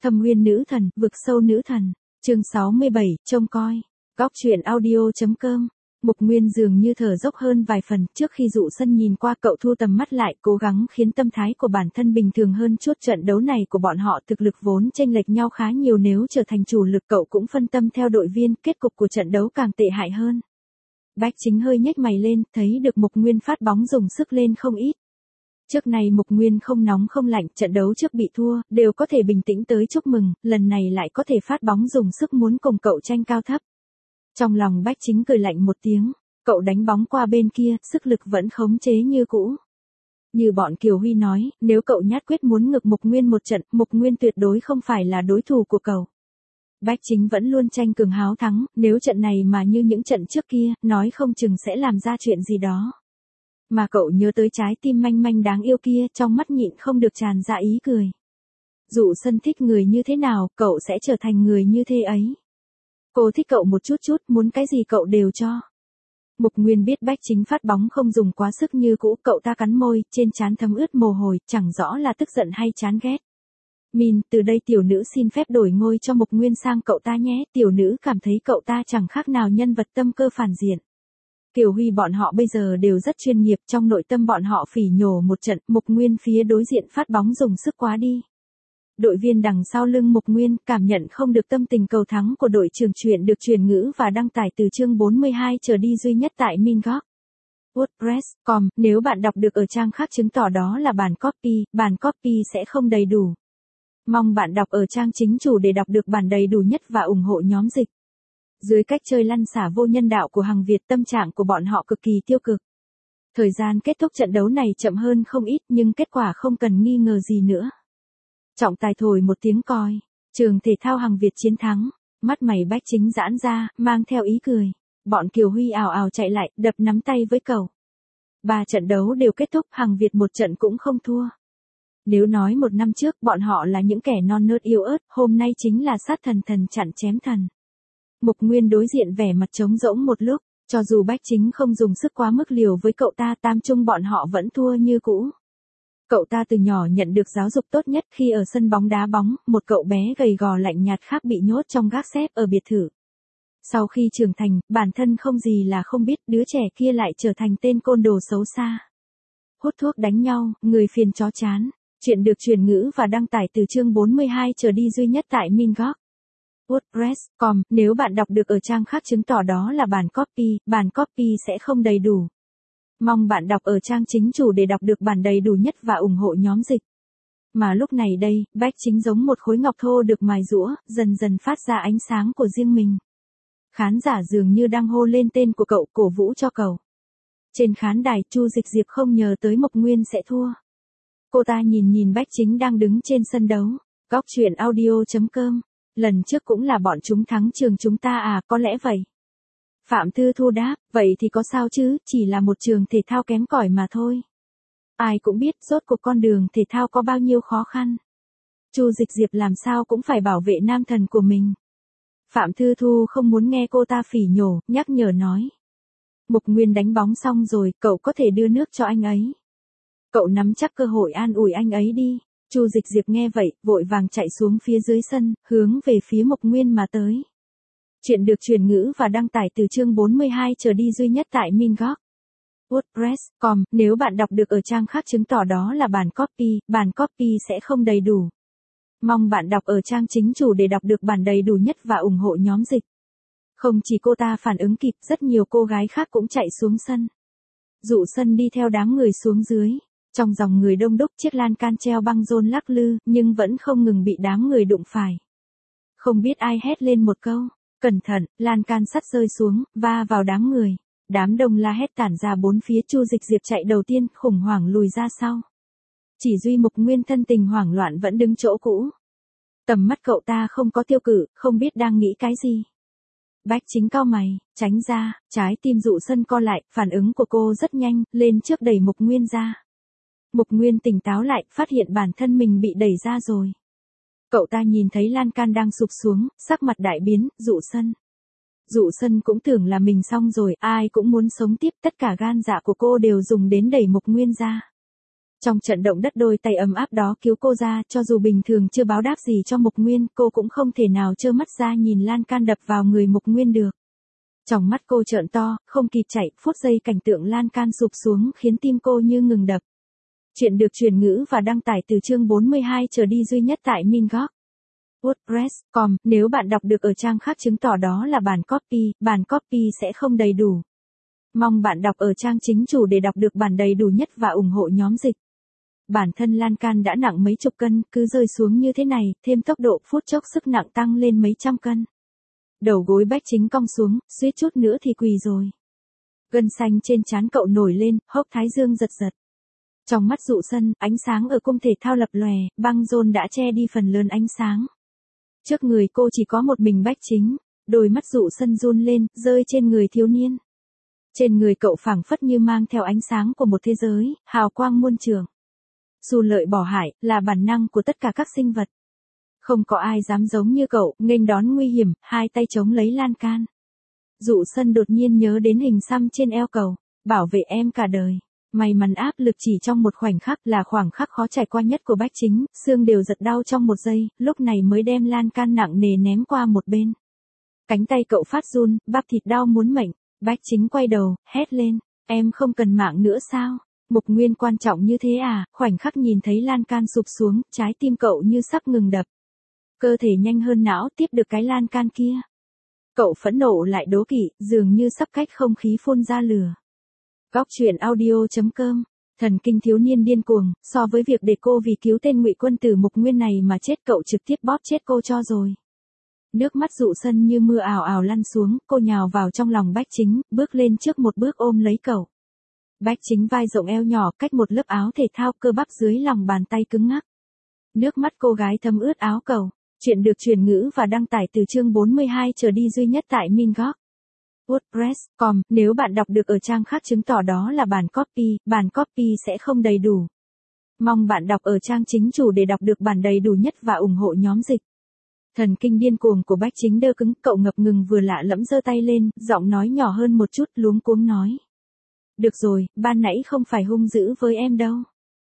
Thâm Uyên nữ thần, vực sâu nữ thần. Chương 67, trông coi. Góc truyện audio.com. Mục Nguyên dường như thở dốc hơn vài phần, trước khi Dụ Sân nhìn qua cậu thu tầm mắt lại, cố gắng khiến tâm thái của bản thân bình thường hơn chút. Trận đấu này của bọn họ thực lực vốn chênh lệch nhau khá nhiều, nếu trở thành chủ lực cậu cũng phân tâm theo đội viên, kết cục của trận đấu càng tệ hại hơn. Bách Chính hơi nhếch mày lên, thấy được Mục Nguyên phát bóng dùng sức lên không ít. Trước này Mục Nguyên không nóng không lạnh, trận đấu trước bị thua, đều có thể bình tĩnh tới chúc mừng, lần này lại có thể phát bóng dùng sức muốn cùng cậu tranh cao thấp. Trong lòng Bách Chính cười lạnh một tiếng, cậu đánh bóng qua bên kia, sức lực vẫn khống chế như cũ. Như bọn Kiều Huy nói, nếu cậu nhát quyết muốn ngược Mục Nguyên một trận, Mục Nguyên tuyệt đối không phải là đối thủ của cậu. Bách Chính vẫn luôn tranh cường háo thắng, nếu trận này mà như những trận trước kia, nói không chừng sẽ làm ra chuyện gì đó. Mà cậu nhớ tới trái tim manh manh đáng yêu kia, trong mắt nhịn không được tràn ra ý cười. Dụ Sân thích người như thế nào, cậu sẽ trở thành người như thế ấy. Cô thích cậu một chút chút, muốn cái gì cậu đều cho. Mục Nguyên biết Bách Chính phát bóng không dùng quá sức như cũ, cậu ta cắn môi, trên trán thấm ướt mồ hôi, chẳng rõ là tức giận hay chán ghét. Min, từ đây tiểu nữ xin phép đổi ngôi cho Mục Nguyên sang cậu ta nhé, tiểu nữ cảm thấy cậu ta chẳng khác nào nhân vật tâm cơ phản diện. Kiều Huy bọn họ bây giờ đều rất chuyên nghiệp, trong nội tâm bọn họ phỉ nhổ một trận, Mục Nguyên phía đối diện phát bóng dùng sức quá đi. Đội viên đằng sau lưng Mục Nguyên cảm nhận không được tâm tình cầu thắng của đội trưởng. Chuyện được truyền ngữ và đăng tải từ chương 42 trở đi duy nhất tại Mingok. WordPress.com, nếu bạn đọc được ở trang khác chứng tỏ đó là bản copy sẽ không đầy đủ. Mong bạn đọc ở trang chính chủ để đọc được bản đầy đủ nhất và ủng hộ nhóm dịch. Dưới cách chơi lăn xả vô nhân đạo của Hằng Việt, tâm trạng của bọn họ cực kỳ tiêu cực. Thời gian kết thúc trận đấu này chậm hơn không ít, nhưng kết quả không cần nghi ngờ gì nữa. Trọng tài thổi một tiếng còi, trường thể thao Hằng Việt chiến thắng, mắt mày Bách Chính giãn ra, mang theo ý cười. Bọn Kiều Huy ào ào chạy lại, đập nắm tay với cậu. 3 trận đấu đều kết thúc, Hằng Việt một trận cũng không thua. Nếu nói một năm trước bọn họ là những kẻ non nớt yếu ớt, hôm nay chính là sát thần chặn chém thần. Mục Nguyên đối diện vẻ mặt trống rỗng một lúc, cho dù Bách Chính không dùng sức quá mức liều với cậu ta, tam chung bọn họ vẫn thua như cũ. Cậu ta từ nhỏ nhận được giáo dục tốt nhất, khi ở sân bóng đá bóng, một cậu bé gầy gò lạnh nhạt khác bị nhốt trong gác xép ở biệt thự. Sau khi trưởng thành, bản thân không gì là không biết, đứa trẻ kia lại trở thành tên côn đồ xấu xa. Hút thuốc đánh nhau, người phiền chó chán. Chuyện được truyền ngữ và đăng tải từ chương 42 trở đi duy nhất tại Mingok. WordPress.com, nếu bạn đọc được ở trang khác chứng tỏ đó là bản copy sẽ không đầy đủ. Mong bạn đọc ở trang chính chủ để đọc được bản đầy đủ nhất và ủng hộ nhóm dịch. Mà lúc này đây, Bách Chính giống một khối ngọc thô được mài giũa, dần dần phát ra ánh sáng của riêng mình. Khán giả dường như đang hô lên tên của cậu, cổ vũ cho cậu. Trên khán đài, Chu Dịch Diệp không ngờ tới Mục Nguyên sẽ thua. Cô ta nhìn Bách Chính đang đứng trên sân đấu. Góc truyện audio.com. Lần trước cũng là bọn chúng thắng trường chúng ta à, có lẽ vậy. Phạm Thư Thu đáp, vậy thì có sao chứ, chỉ là một trường thể thao kém cỏi mà thôi. Ai cũng biết rốt cuộc con đường thể thao có bao nhiêu khó khăn. Chu Dịch Diệp làm sao cũng phải bảo vệ nam thần của mình. Phạm Thư Thu không muốn nghe cô ta phỉ nhổ, nhắc nhở nói. Mục Nguyên đánh bóng xong rồi, cậu có thể đưa nước cho anh ấy. Cậu nắm chắc cơ hội an ủi anh ấy đi. Chu Dịch Diệp nghe vậy, vội vàng chạy xuống phía dưới sân, hướng về phía Mục Nguyên mà tới. Chuyện được truyền ngữ và đăng tải từ chương 42 trở đi duy nhất tại Mingok. WordPress.com, nếu bạn đọc được ở trang khác chứng tỏ đó là bản copy sẽ không đầy đủ. Mong bạn đọc ở trang chính chủ để đọc được bản đầy đủ nhất và ủng hộ nhóm dịch. Không chỉ cô ta phản ứng kịp, rất nhiều cô gái khác cũng chạy xuống sân. Dụ Sân đi theo đám người xuống dưới. Trong dòng người đông đúc, chiếc lan can treo băng rôn lắc lư, nhưng vẫn không ngừng bị đám người đụng phải. Không biết ai hét lên một câu, cẩn thận, lan can sắt rơi xuống, va vào đám người. Đám đông la hét tản ra bốn phía. Chu Dịch Diệp chạy đầu tiên, khủng hoảng lùi ra sau. Chỉ duy Mục Nguyên thân tình hoảng loạn vẫn đứng chỗ cũ. Tầm mắt cậu ta không có tiêu cự, không biết đang nghĩ cái gì. Bách Chính cau mày, tránh ra, trái tim Dụ Sân co lại, phản ứng của cô rất nhanh, lên trước đẩy Mục Nguyên ra. Mục Nguyên tỉnh táo lại, phát hiện bản thân mình bị đẩy ra rồi. Cậu ta nhìn thấy lan can đang sụp xuống, sắc mặt đại biến. Dụ Sân. Dụ Sân cũng tưởng là mình xong rồi, ai cũng muốn sống tiếp, tất cả gan dạ của cô đều dùng đến đẩy Mục Nguyên ra. Trong trận động đất đôi tay ấm áp đó cứu cô ra, cho dù bình thường chưa báo đáp gì cho Mục Nguyên, cô cũng không thể nào trơ mắt ra nhìn lan can đập vào người Mục Nguyên được. Trong mắt cô trợn to, không kịp chạy, phút giây cảnh tượng lan can sụp xuống khiến tim cô như ngừng đập. Chuyện được truyền ngữ và đăng tải từ chương 42 trở đi duy nhất tại Mingoc. WordPress.com, nếu bạn đọc được ở trang khác chứng tỏ đó là bản copy sẽ không đầy đủ. Mong bạn đọc ở trang chính chủ để đọc được bản đầy đủ nhất và ủng hộ nhóm dịch. Bản thân lan can đã nặng mấy chục cân, cứ rơi xuống như thế này, thêm tốc độ phút chốc sức nặng tăng lên mấy trăm cân. Đầu gối Bách Chính cong xuống, suýt chút nữa thì quỳ rồi. Gân xanh trên trán cậu nổi lên, hốc thái dương giật giật. Trong mắt Dụ Sân, ánh sáng ở cung thể thao lập lòe, băng rôn đã che đi phần lớn ánh sáng. Trước người cô chỉ có một mình Bách Chính, đôi mắt Dụ Sân run lên, rơi trên người thiếu niên. Trên người cậu phảng phất như mang theo ánh sáng của một thế giới, hào quang muôn trường. Dù lợi bỏ hại, là bản năng của tất cả các sinh vật. Không có ai dám giống như cậu, nghênh đón nguy hiểm, hai tay chống lấy lan can. Dụ Sân đột nhiên nhớ đến hình xăm trên eo cậu, bảo vệ em cả đời. May mắn áp lực chỉ trong một khoảnh khắc là khoảng khắc khó trải qua nhất của Bách Chính, xương đều giật đau trong một giây, lúc này mới đem lan can nặng nề ném qua một bên. Cánh tay cậu phát run, bắp thịt đau muốn mệnh. Bách Chính quay đầu, hét lên, em không cần mạng nữa sao? Mục Nguyên quan trọng như thế à? Khoảnh khắc nhìn thấy lan can sụp xuống, trái tim cậu như sắp ngừng đập. Cơ thể nhanh hơn não tiếp được cái lan can kia. Cậu phẫn nộ lại đố kỵ, dường như sắp cách không khí phun ra lửa. Góc truyện audio.com. Thần kinh thiếu niên điên cuồng, so với việc để cô vì cứu tên Ngụy Quân Tử Mục Nguyên này mà chết, cậu trực tiếp bóp chết cô cho rồi. Nước mắt Dụ Sân như mưa ào ào lăn xuống, cô nhào vào trong lòng Bách Chính, bước lên trước một bước ôm lấy cậu. Bách Chính vai rộng eo nhỏ, cách một lớp áo thể thao, cơ bắp dưới lòng bàn tay cứng ngắc. Nước mắt cô gái thấm ướt áo cậu. Chuyện được truyền ngữ và đăng tải từ chương 42 trở đi duy nhất tại Mingoc. WordPress.com, nếu bạn đọc được ở trang khác chứng tỏ đó là bản copy sẽ không đầy đủ. Mong bạn đọc ở trang chính chủ để đọc được bản đầy đủ nhất và ủng hộ nhóm dịch. Thần kinh điên cuồng của Bách Chính đơ cứng, cậu ngập ngừng vừa lạ lẫm giơ tay lên, giọng nói nhỏ hơn một chút, luống cuống nói. Được rồi, ban nãy không phải hung dữ với em đâu.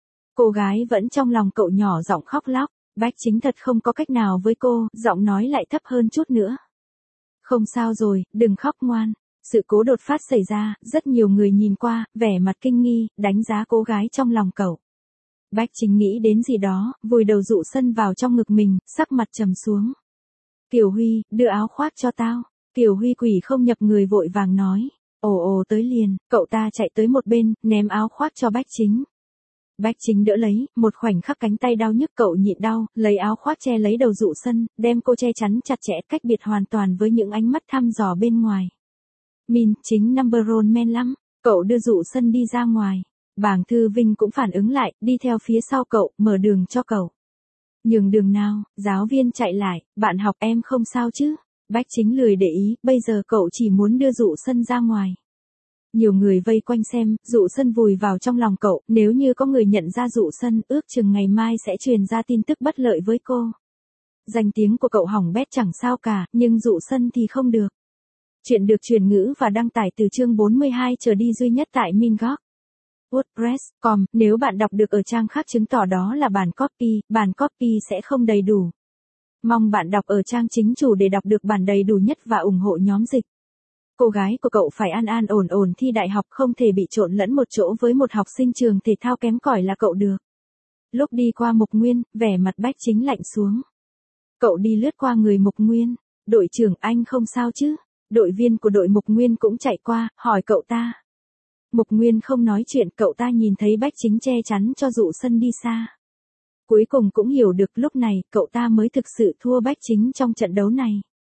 Cô gái vẫn trong lòng cậu nhỏ giọng khóc lóc, Bách Chính thật không có cách nào với cô, giọng nói lại thấp hơn chút nữa. Không sao rồi, đừng khóc ngoan. Sự cố đột phát xảy ra, rất nhiều người nhìn qua, vẻ mặt kinh nghi, đánh giá cô gái trong lòng cậu. Bách Chính nghĩ đến gì đó, vùi đầu Dụ Sân vào trong ngực mình, sắc mặt trầm xuống. Kiều Huy, đưa áo khoác cho tao. Kiều Huy quỷ không nhập người vội vàng nói. Ồ tới liền, cậu ta chạy tới một bên, ném áo khoác cho Bách Chính. Bách Chính đỡ lấy, một khoảnh khắc cánh tay đau nhức cậu nhịn đau, lấy áo khoác che lấy đầu Dụ Sân, đem cô che chắn chặt chẽ, cách biệt hoàn toàn với những ánh mắt thăm dò bên ngoài. Min, Chính number one man lắm, cậu đưa Dụ Sân đi ra ngoài. Bàng Thư Vinh cũng phản ứng lại, đi theo phía sau cậu, mở đường cho cậu. Nhường đường nào, giáo viên chạy lại, bạn học em không sao chứ? Bách Chính lười để ý, bây giờ cậu chỉ muốn đưa Dụ Sân ra ngoài. Nhiều người vây quanh xem, Dụ Sân vùi vào trong lòng cậu, nếu như có người nhận ra Dụ Sân, ước chừng ngày mai sẽ truyền ra tin tức bất lợi với cô. Danh tiếng của cậu hỏng bét chẳng sao cả, nhưng Dụ Sân thì không được. Chuyện được truyền ngữ và đăng tải từ chương 42 trở đi duy nhất tại Mingoc. WordPress.com, nếu bạn đọc được ở trang khác chứng tỏ đó là bản copy sẽ không đầy đủ. Mong bạn đọc ở trang chính chủ để đọc được bản đầy đủ nhất và ủng hộ nhóm dịch. Cô gái của cậu phải an ổn thi đại học, không thể bị trộn lẫn một chỗ với một học sinh trường thể thao kém cỏi là cậu được. Lúc đi qua Mục Nguyên, vẻ mặt Bách Chính lạnh xuống. Cậu đi lướt qua người Mục Nguyên. Đội trưởng anh không sao chứ? Đội viên của đội Mục Nguyên cũng chạy qua, hỏi cậu ta. Mục Nguyên không nói chuyện, cậu ta nhìn thấy Bách Chính che chắn cho Dụ Sân đi xa. Cuối cùng cũng hiểu được lúc này, cậu ta mới thực sự thua Bách Chính trong trận đấu này.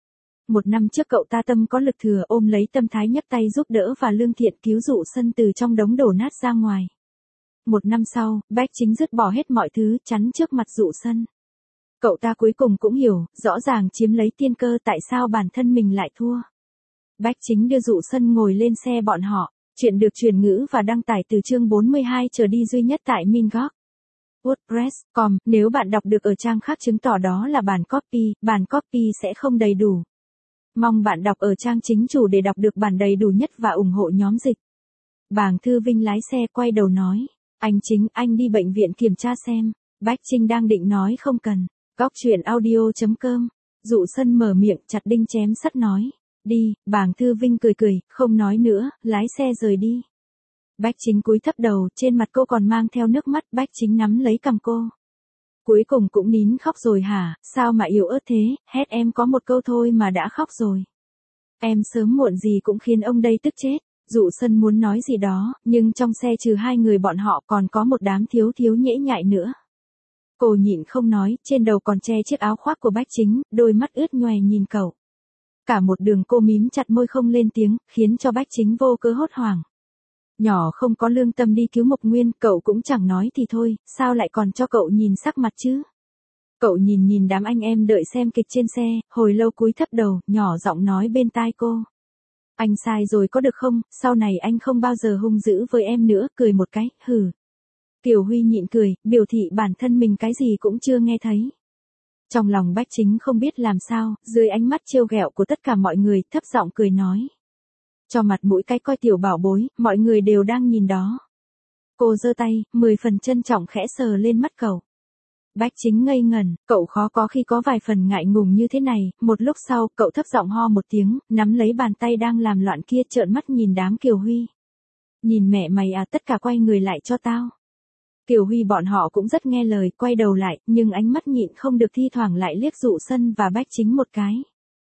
Một năm trước cậu ta tâm có lực thừa, ôm lấy tâm thái nhấc tay giúp đỡ và lương thiện cứu Dụ Sân từ trong đống đổ nát ra ngoài. Một năm sau, Bách Chính dứt bỏ hết mọi thứ, chắn trước mặt Dụ Sân. Cậu ta cuối cùng cũng hiểu, rõ ràng chiếm lấy tiên cơ tại sao bản thân mình lại thua. Bách Chính đưa Dụ Sân ngồi lên xe bọn họ. Chuyện được truyền ngữ và đăng tải từ chương 42 trở đi duy nhất tại Mingoc. WordPress.com, nếu bạn đọc được ở trang khác chứng tỏ đó là bản copy sẽ không đầy đủ. Mong bạn đọc ở trang chính chủ để đọc được bản đầy đủ nhất và ủng hộ nhóm dịch. Bàng Thư Vinh lái xe quay đầu nói. Anh Chính, anh đi bệnh viện kiểm tra xem. Bách Trinh đang định nói không cần. Góc chuyện audio.com. Dụ Sân mở miệng chặt đinh chém sắt nói. Đi, Bàng Thư Vinh cười cười, không nói nữa, lái xe rời đi. Bách Chính cúi thấp đầu, trên mặt cô còn mang theo nước mắt. Bách Chính nắm lấy cằm cô. Cuối cùng cũng nín khóc rồi hả, sao mà yếu ớt thế, hét em có một câu thôi mà đã khóc rồi. Em sớm muộn gì cũng khiến ông đây tức chết. Dụ Sân muốn nói gì đó, nhưng trong xe trừ hai người bọn họ còn có một đám thiếu thiếu nhễ nhại nữa. Cô nhịn không nói, trên đầu còn che chiếc áo khoác của Bách Chính, đôi mắt ướt nhòe nhìn cậu. Cả một đường cô mím chặt môi không lên tiếng, khiến cho Bách Chính vô cớ hốt hoảng. Nhỏ không có lương tâm đi cứu Mộc Nguyên, cậu cũng chẳng nói thì thôi, sao lại còn cho cậu nhìn sắc mặt chứ? Cậu nhìn đám anh em đợi xem kịch trên xe, hồi lâu cúi thấp đầu, nhỏ giọng nói bên tai cô. Anh sai rồi có được không, sau này anh không bao giờ hung dữ với em nữa, cười một cái, hừ. Kiều Huy nhịn cười, biểu thị bản thân mình cái gì cũng chưa nghe thấy. Trong lòng Bách Chính không biết làm sao, dưới ánh mắt trêu ghẹo của tất cả mọi người, thấp giọng cười nói. Cho mặt mũi cái coi tiểu bảo bối, mọi người đều đang nhìn đó. Cô giơ tay, 10 phần trân trọng khẽ sờ lên mắt cậu. Bách Chính ngây ngẩn, cậu khó có khi có vài phần ngại ngùng như thế này, một lúc sau, cậu thấp giọng ho một tiếng, nắm lấy bàn tay đang làm loạn kia trợn mắt nhìn đám Kiều Huy. Nhìn mẹ mày à, tất cả quay người lại cho tao. Kiều Huy bọn họ cũng rất nghe lời, quay đầu lại, nhưng ánh mắt nhịn không được thi thoảng lại liếc Dụ Sân và Bách Chính một cái.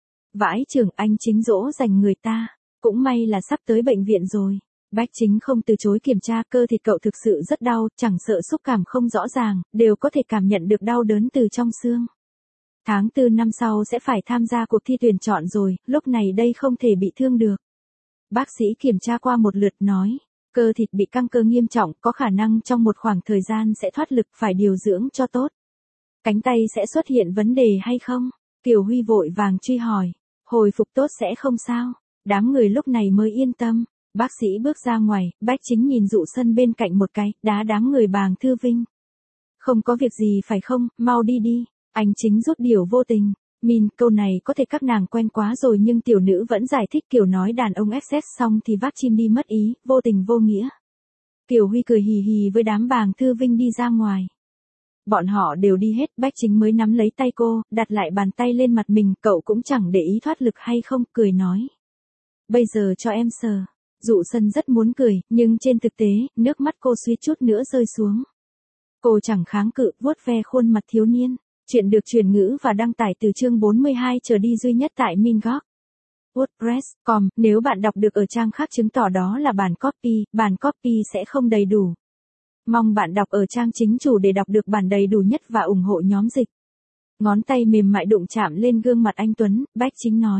Vãi chưởng, anh Chính dỗ dành người ta, cũng may là sắp tới bệnh viện rồi. Bách Chính không từ chối kiểm tra, cơ thịt cậu thực sự rất đau, chẳng sợ xúc cảm không rõ ràng, đều có thể cảm nhận được đau đớn từ trong xương. Tháng 4 năm sau sẽ phải tham gia cuộc thi tuyển chọn rồi, lúc này đây không thể bị thương được. Bác sĩ kiểm tra qua một lượt nói, cơ thịt bị căng cơ nghiêm trọng, có khả năng trong một khoảng thời gian sẽ thoát lực, phải điều dưỡng cho tốt. Cánh tay sẽ xuất hiện vấn đề hay không? Kiều Huy vội vàng truy hỏi, hồi phục tốt sẽ không sao. Đám người lúc này mới yên tâm. Bác sĩ bước ra ngoài, Bách Chính nhìn Dụ Sân bên cạnh một cái, đá đám người Bàng Thư Vinh. Không có việc gì phải không, mau đi đi. Anh Chính rút điều vô tình. Min, câu này có thể các nàng quen quá rồi nhưng tiểu nữ vẫn giải thích kiểu nói đàn ông XX xong thì vác chim đi mất ý, vô tình vô nghĩa. Kiều Huy cười hì hì với đám Bàng Thư Vinh đi ra ngoài. Bọn họ đều đi hết, Bách Chính mới nắm lấy tay cô, đặt lại bàn tay lên mặt mình, cậu cũng chẳng để ý thoát lực hay không, cười nói. Bây giờ cho em sờ. Dụ Sân rất muốn cười, nhưng trên thực tế, nước mắt cô suýt chút nữa rơi xuống. Cô chẳng kháng cự, vuốt ve khuôn mặt thiếu niên. Chuyện được truyền ngữ và đăng tải từ chương 42 trở đi duy nhất tại Mingoc. WordPress.com, nếu bạn đọc được ở trang khác chứng tỏ đó là bản copy sẽ không đầy đủ. Mong bạn đọc ở trang chính chủ để đọc được bản đầy đủ nhất và ủng hộ nhóm dịch. Ngón tay mềm mại đụng chạm lên gương mặt anh Tuấn, Bách Chính nói.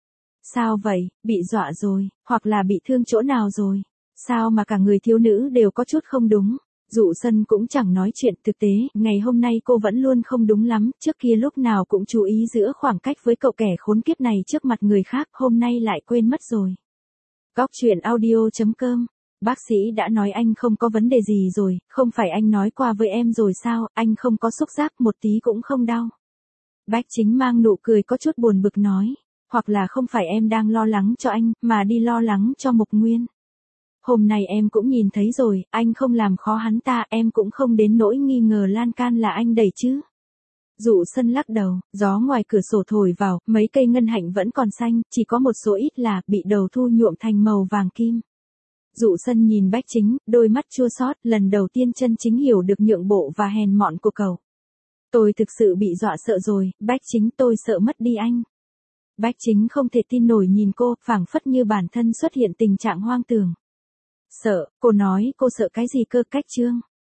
Sao vậy, bị dọa rồi, hoặc là bị thương chỗ nào rồi? Sao mà cả người thiếu nữ đều có chút không đúng? Dụ Sân cũng chẳng nói chuyện, thực tế, ngày hôm nay cô vẫn luôn không đúng lắm, trước kia lúc nào cũng chú ý giữ khoảng cách với cậu kẻ khốn kiếp này trước mặt người khác, hôm nay lại quên mất rồi. Góc chuyện audio.com. Bác sĩ đã nói anh không có vấn đề gì rồi, không phải anh nói qua với em rồi sao, anh không có xúc giác một tí cũng không đau. Bách Chính mang nụ cười có chút buồn bực nói. Hoặc là không phải em đang lo lắng cho anh, mà đi lo lắng cho Mộc Nguyên. Hôm nay em cũng nhìn thấy rồi, anh không làm khó hắn ta, em cũng không đến nỗi nghi ngờ lan can là anh đẩy chứ. Dụ Sân lắc đầu, gió ngoài cửa sổ thổi vào, mấy cây ngân hạnh vẫn còn xanh, chỉ có một số ít là bị đầu thu nhuộm thành màu vàng kim. Dụ Sân nhìn Bách Chính, đôi mắt chua xót, lần đầu tiên chân chính hiểu được nhượng bộ và hèn mọn của cậu. Tôi thực sự bị dọa sợ rồi, Bách Chính, tôi sợ mất đi anh. Bách Chính không thể tin nổi nhìn cô, phảng phất như bản thân xuất hiện tình trạng hoang tưởng. Sợ, cô nói cô sợ cái gì cơ, cách chương.